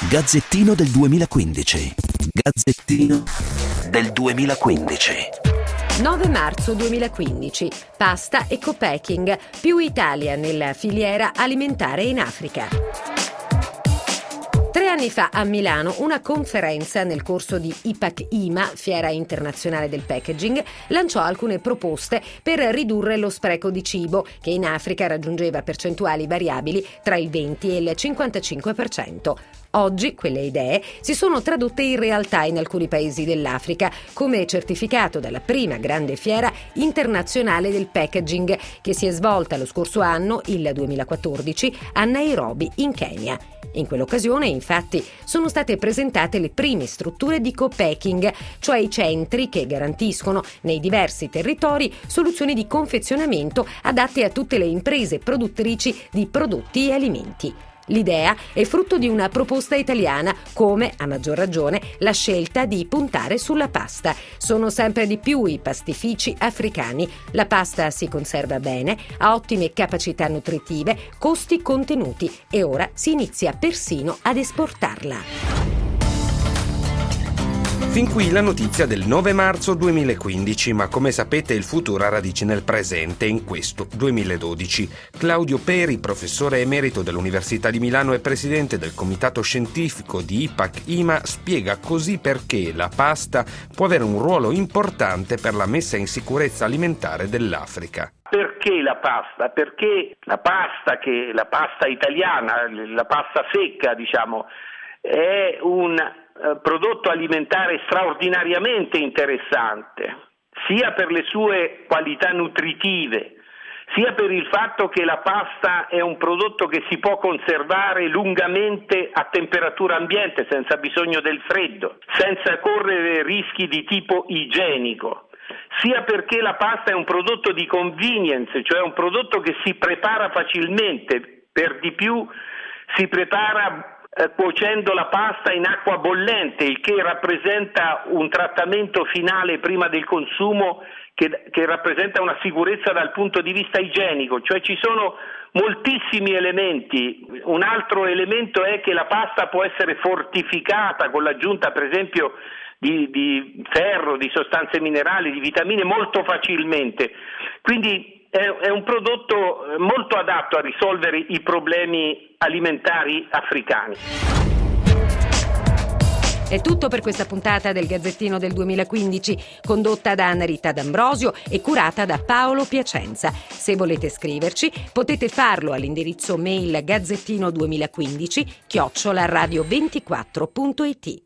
Gazzettino del 2015. Gazzettino del 2015. 9 marzo 2015. Pasta e co-packing. Più Italia nella filiera alimentare in Africa. 3 anni fa a Milano una conferenza nel corso di IPAC-IMA, Fiera Internazionale del Packaging, lanciò alcune proposte per ridurre lo spreco di cibo, che in Africa raggiungeva percentuali variabili tra il 20 e il 55%. Oggi quelle idee si sono tradotte in realtà in alcuni paesi dell'Africa, come certificato dalla prima grande fiera internazionale del packaging, che si è svolta lo scorso anno, il 2014, a Nairobi, in Kenya. In quell'occasione, infatti, sono state presentate le prime strutture di co-packing, cioè i centri che garantiscono nei diversi territori soluzioni di confezionamento adatte a tutte le imprese produttrici di prodotti e alimenti. L'idea è frutto di una proposta italiana, come, a maggior ragione, la scelta di puntare sulla pasta. Sono sempre di più i pastifici africani. La pasta si conserva bene, ha ottime capacità nutritive, costi contenuti e ora si inizia persino ad esportarla. Fin qui la notizia del 9 marzo 2015, ma come sapete il futuro ha radici nel presente, in questo 2012. Claudio Peri, professore emerito dell'Università di Milano e presidente del comitato scientifico di IPAC-IMA, spiega così perché la pasta può avere un ruolo importante per la messa in sicurezza alimentare dell'Africa. Perché la pasta? Perché la pasta italiana, la pasta secca, diciamo, è un prodotto alimentare straordinariamente interessante, sia per le sue qualità nutritive, sia per il fatto che la pasta è un prodotto che si può conservare lungamente a temperatura ambiente senza bisogno del freddo, senza correre rischi di tipo igienico, sia perché la pasta è un prodotto di convenience, cioè un prodotto che si prepara facilmente, per di più si prepara cuocendo la pasta in acqua bollente, il che rappresenta un trattamento finale prima del consumo che rappresenta una sicurezza dal punto di vista igienico, cioè ci sono moltissimi elementi. Un altro elemento è che la pasta può essere fortificata con l'aggiunta per esempio di ferro, di sostanze minerali, di vitamine molto facilmente, quindi è un prodotto molto adatto a risolvere i problemi alimentari africani. È tutto per questa puntata del Gazzettino del 2015, condotta da Annarita D'Ambrosio e curata da Paolo Piacenza. Se volete scriverci, potete farlo all'indirizzo mail gazzettino2015@radio24.it.